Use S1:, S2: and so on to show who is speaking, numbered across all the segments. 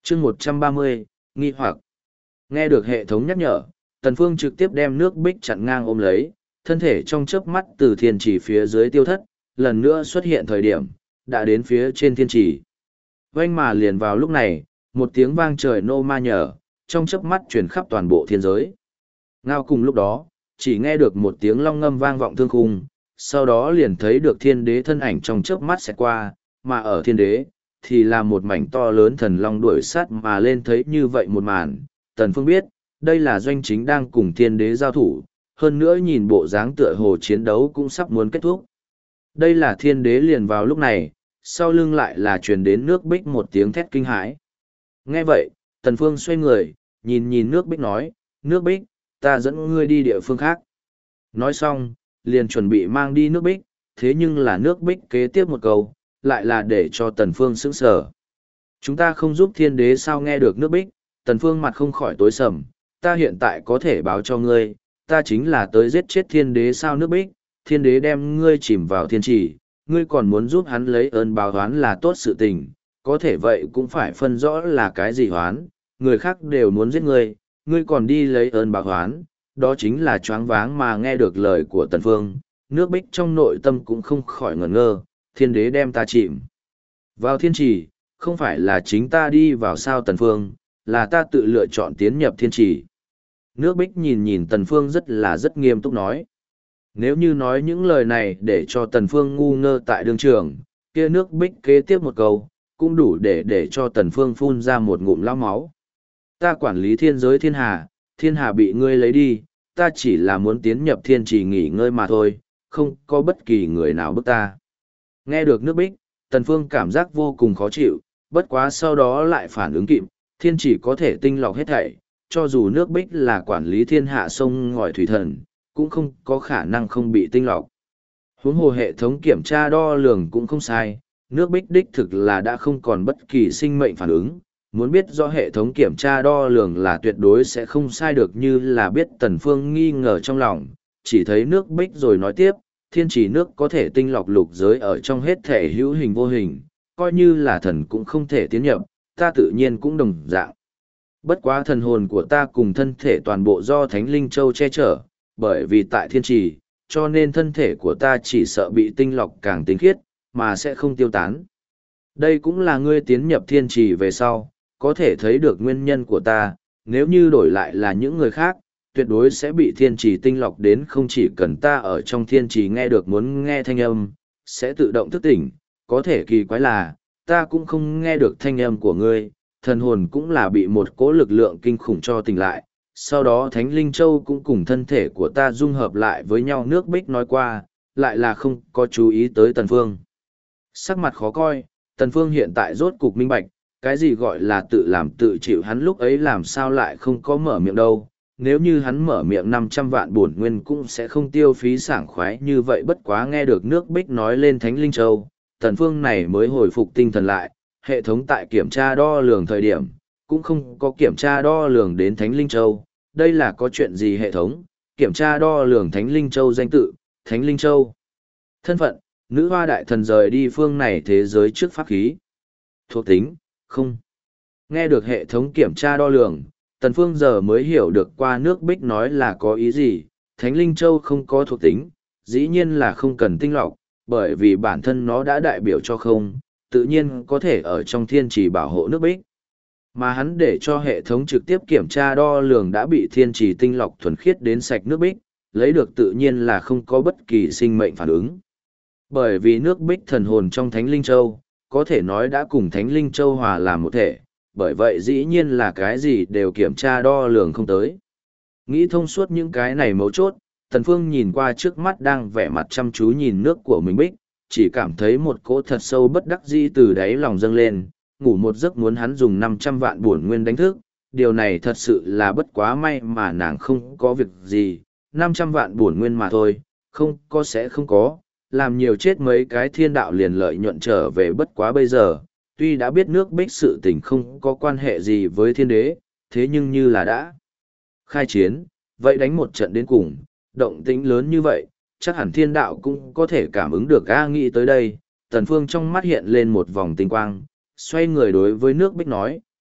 S1: chương 130, nghi hoặc. Nghe được hệ thống nhắc nhở, Tần Phương trực tiếp đem nước bích chặn ngang ôm lấy, thân thể trong chớp mắt từ thiên chỉ phía dưới tiêu thất, lần nữa xuất hiện thời điểm, đã đến phía trên thiên chỉ. Vanh mà liền vào lúc này, một tiếng vang trời nô ma nhở, trong chớp mắt truyền khắp toàn bộ thiên giới. Ngao cùng lúc đó, chỉ nghe được một tiếng long ngâm vang vọng thương khung, sau đó liền thấy được thiên đế thân ảnh trong chớp mắt sẽ qua, mà ở thiên đế, thì là một mảnh to lớn thần long đuổi sát mà lên. Thấy như vậy một màn, Tần Phương biết, đây là doanh chính đang cùng thiên đế giao thủ, hơn nữa nhìn bộ dáng tựa hồ chiến đấu cũng sắp muốn kết thúc. Đây là thiên đế liền vào lúc này, sau lưng lại là truyền đến nước bích một tiếng thét kinh hãi. Nghe vậy, Tần Phương xoay người, nhìn nước bích nói, nước bích, ta dẫn ngươi đi địa phương khác. Nói xong, liền chuẩn bị mang đi nước bích, thế nhưng là nước bích kế tiếp một câu, lại là để cho Tần Phương sững sờ. Chúng ta không giúp thiên đế sao? Nghe được nước bích, Tần Phương mặt không khỏi tối sầm, ta hiện tại có thể báo cho ngươi, ta chính là tới giết chết thiên đế sao? Nước bích, thiên đế đem ngươi chìm vào thiên trì, ngươi còn muốn giúp hắn lấy ơn báo oán là tốt sự tình, có thể vậy cũng phải phân rõ là cái gì oán, người khác đều muốn giết ngươi, ngươi còn đi lấy ơn báo oán, đó chính là choáng váng. Mà nghe được lời của Tần Phương, nước bích trong nội tâm cũng không khỏi ngẩn ngơ, thiên đế đem ta chìm vào thiên trì, không phải là chính ta đi vào sao? Tần Phương, là ta tự lựa chọn tiến nhập thiên trì. Nước bích nhìn Tần Phương rất nghiêm túc nói. Nếu như nói những lời này để cho Tần Phương ngu ngơ tại đương trường, kia nước bích kế tiếp một câu, cũng đủ để cho Tần Phương phun ra một ngụm lao máu. Ta quản lý thiên giới thiên hà bị ngươi lấy đi, ta chỉ là muốn tiến nhập thiên trì nghỉ ngơi mà thôi, không có bất kỳ người nào bức ta. Nghe được nước bích, Tần Phương cảm giác vô cùng khó chịu, bất quá sau đó lại phản ứng kịp, thiên chỉ có thể tinh lọc hết thảy, cho dù nước bích là quản lý thiên hạ sông ngòi thủy thần, cũng không có khả năng không bị tinh lọc. Huống hồ hệ thống kiểm tra đo lường cũng không sai, nước bích đích thực là đã không còn bất kỳ sinh mệnh phản ứng. Muốn biết do hệ thống kiểm tra đo lường là tuyệt đối sẽ không sai được, như là biết Tần Phương nghi ngờ trong lòng, chỉ thấy nước bích rồi nói tiếp, thiên chỉ nước có thể tinh lọc lục giới ở trong hết thể hữu hình vô hình, coi như là thần cũng không thể tiến nhập, ta tự nhiên cũng đồng dạng. Bất quá thần hồn của ta cùng thân thể toàn bộ do Thánh Linh Châu che chở, bởi vì tại thiên trì, cho nên thân thể của ta chỉ sợ bị tinh lọc càng tinh khiết, mà sẽ không tiêu tán. Đây cũng là ngươi tiến nhập thiên trì về sau, có thể thấy được nguyên nhân của ta, nếu như đổi lại là những người khác, tuyệt đối sẽ bị thiên trì tinh lọc đến không chỉ cần ta ở trong thiên trì nghe được muốn nghe thanh âm, sẽ tự động thức tỉnh, có thể kỳ quái là, ta cũng không nghe được thanh âm của ngươi, thần hồn cũng là bị một cỗ lực lượng kinh khủng cho tỉnh lại, sau đó Thánh Linh Châu cũng cùng thân thể của ta dung hợp lại với nhau. Nước bích nói qua, lại là không có chú ý tới Tần Phương. Sắc mặt khó coi, Tần Phương hiện tại rốt cục minh bạch, cái gì gọi là tự làm tự chịu, hắn lúc ấy làm sao lại không có mở miệng đâu. Nếu như hắn mở miệng 500 vạn bổn nguyên cũng sẽ không tiêu phí sảng khoái như vậy. Bất quá nghe được nước bích nói lên Thánh Linh Châu, Tần Phương này mới hồi phục tinh thần lại, hệ thống tại kiểm tra đo lường thời điểm, cũng không có kiểm tra đo lường đến Thánh Linh Châu. Đây là có chuyện gì? Hệ thống kiểm tra đo lường Thánh Linh Châu danh tự, Thánh Linh Châu thân phận, nữ hoa đại thần rời đi phương này thế giới trước pháp khí. Thuộc tính, không. Nghe được hệ thống kiểm tra đo lường, Tần Phương giờ mới hiểu được qua nước bích nói là có ý gì. Thánh Linh Châu không có thuộc tính, dĩ nhiên là không cần tinh lọc, bởi vì bản thân nó đã đại biểu cho không, tự nhiên có thể ở trong thiên trì bảo hộ nước bích. Mà hắn để cho hệ thống trực tiếp kiểm tra đo lường đã bị thiên trì tinh lọc thuần khiết đến sạch nước bích, lấy được tự nhiên là không có bất kỳ sinh mệnh phản ứng. Bởi vì nước bích thần hồn trong Thánh Linh Châu, có thể nói đã cùng Thánh Linh Châu hòa làm một thể, bởi vậy dĩ nhiên là cái gì đều kiểm tra đo lường không tới. Nghĩ thông suốt những cái này mấu chốt, Tần Phương nhìn qua trước mắt đang vẻ mặt chăm chú nhìn nước của mình bích, chỉ cảm thấy một cỗ thật sâu bất đắc dĩ từ đáy lòng dâng lên, ngủ một giấc muốn hắn dùng 500 vạn bổn nguyên đánh thức, điều này thật sự là bất quá may mà nàng không có việc gì, 500 vạn bổn nguyên mà thôi, không có sẽ không có, làm nhiều chết mấy cái thiên đạo liền lợi nhuận trở về. Bất quá bây giờ, tuy đã biết nước bích sự tình không có quan hệ gì với thiên đế, thế nhưng như là đã khai chiến, vậy đánh một trận đến cùng, động tĩnh lớn như vậy, chắc hẳn thiên đạo cũng có thể cảm ứng được. Nghĩ tới đây, Tần Phương trong mắt hiện lên một vòng tinh quang, xoay người đối với nước bích nói,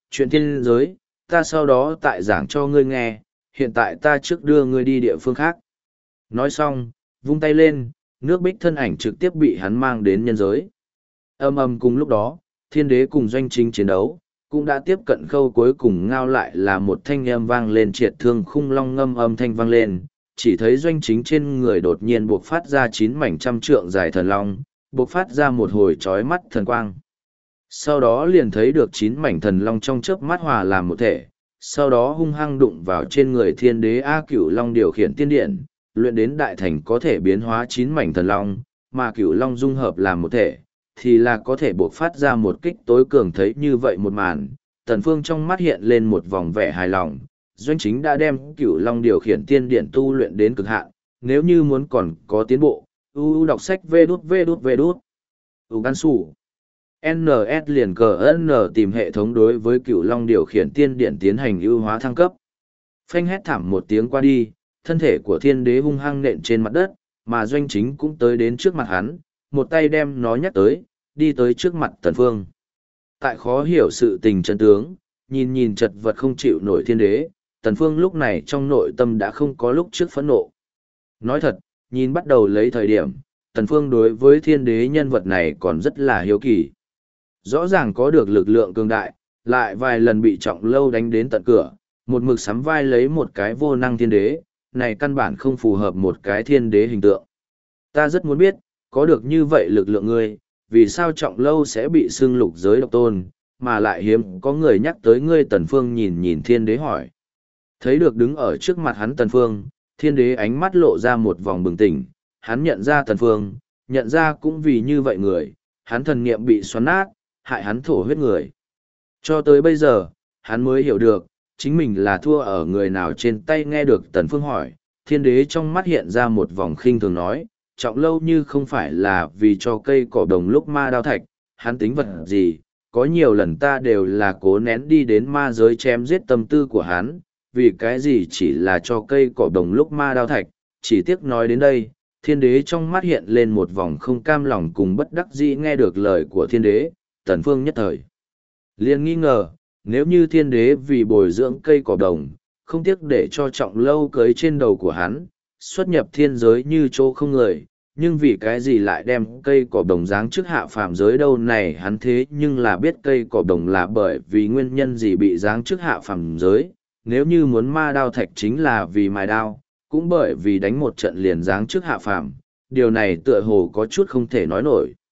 S1: chuyện thiên giới, ta sau đó tại giảng cho ngươi nghe, hiện tại ta trước đưa ngươi đi địa phương khác. Nói xong, vung tay lên, nước bích thân ảnh trực tiếp bị hắn mang đến nhân giới. Ầm ầm cùng lúc đó, thiên đế cùng doanh chính chiến đấu, cũng đã tiếp cận khâu cuối cùng ngao lại là một thanh âm vang lên triệt thương khung long ngâm âm thanh vang lên, chỉ thấy doanh chính trên người đột nhiên buộc phát ra 9 mảnh trăm trượng dài thần long, buộc phát ra một hồi chói mắt thần quang. Sau đó liền thấy được 9 mảnh thần long trong chớp mắt hòa làm một thể, sau đó hung hăng đụng vào trên người thiên đế A Cửu Long điều khiển tiên điện, luyện đến đại thành có thể biến hóa 9 mảnh thần long, mà Cửu Long dung hợp làm một thể, thì là có thể buộc phát ra một kích tối cường. Thấy như vậy một màn, Tần Phương trong mắt hiện lên một vòng vẻ hài lòng, doanh chính đã đem Cửu Long điều khiển tiên điện tu luyện đến cực hạn, nếu như muốn còn có tiến bộ, đọc sách vê đút. Gan sủ. NS liền cờ N tìm hệ thống đối với Cửu Long điều khiển tiên điện tiến hành ưu hóa thăng cấp. Phanh hét thảm một tiếng qua đi, thân thể của thiên đế hung hăng nện trên mặt đất, mà doanh chính cũng tới đến trước mặt hắn, một tay đem nó nhắc tới, đi tới trước mặt Tần Phương. Tại khó hiểu sự tình chân tướng, nhìn chật vật không chịu nổi thiên đế, Tần Phương lúc này trong nội tâm đã không có lúc trước phẫn nộ. Nói thật, nhìn bắt đầu lấy thời điểm, Tần Phương đối với thiên đế nhân vật này còn rất là hiếu kỳ. Rõ ràng có được lực lượng cường đại, lại vài lần bị Trọng Lâu đánh đến tận cửa, một mực sắm vai lấy một cái vô năng thiên đế, này căn bản không phù hợp một cái thiên đế hình tượng. Ta rất muốn biết, có được như vậy lực lượng ngươi, vì sao Trọng Lâu sẽ bị xưng lục giới độc tôn, mà lại hiếm có người nhắc tới ngươi. Tần Phương nhìn thiên đế hỏi. Thấy được đứng ở trước mặt hắn Tần Phương, thiên đế ánh mắt lộ ra một vòng bừng tỉnh, hắn nhận ra Tần Phương, nhận ra cũng vì như vậy người, hắn thần niệm bị xoắn nát, hại hắn thổ huyết người. Cho tới bây giờ, hắn mới hiểu được, chính mình là thua ở người nào trên tay. Nghe được Tần Phương hỏi, thiên đế trong mắt hiện ra một vòng khinh thường nói, Trọng Lâu như không phải là vì cho cây cỏ đồng lúc ma đao thạch, hắn tính vật gì, có nhiều lần ta đều là cố nén đi đến ma giới chém giết tâm tư của hắn, vì cái gì chỉ là cho cây cỏ đồng lúc ma đao thạch. Chỉ tiếc nói đến đây, thiên đế trong mắt hiện lên một vòng không cam lòng cùng bất đắc dĩ. Nghe được lời của thiên đế, Tần Phương nhất thời liền nghi ngờ, nếu như thiên đế vì bồi dưỡng cây cỏ đồng, không tiếc để cho Trọng Lâu cưới trên đầu của hắn, xuất nhập thiên giới như chỗ không người, nhưng vì cái gì lại đem cây cỏ đồng giáng trước hạ phàm giới đâu này? Hắn thế nhưng là biết cây cỏ đồng là bởi vì nguyên nhân gì bị giáng trước hạ phàm giới, nếu như muốn ma đao thạch chính là vì mài đao, cũng bởi vì đánh một trận liền giáng trước hạ phàm, điều này tựa hồ có chút không thể nói nổi.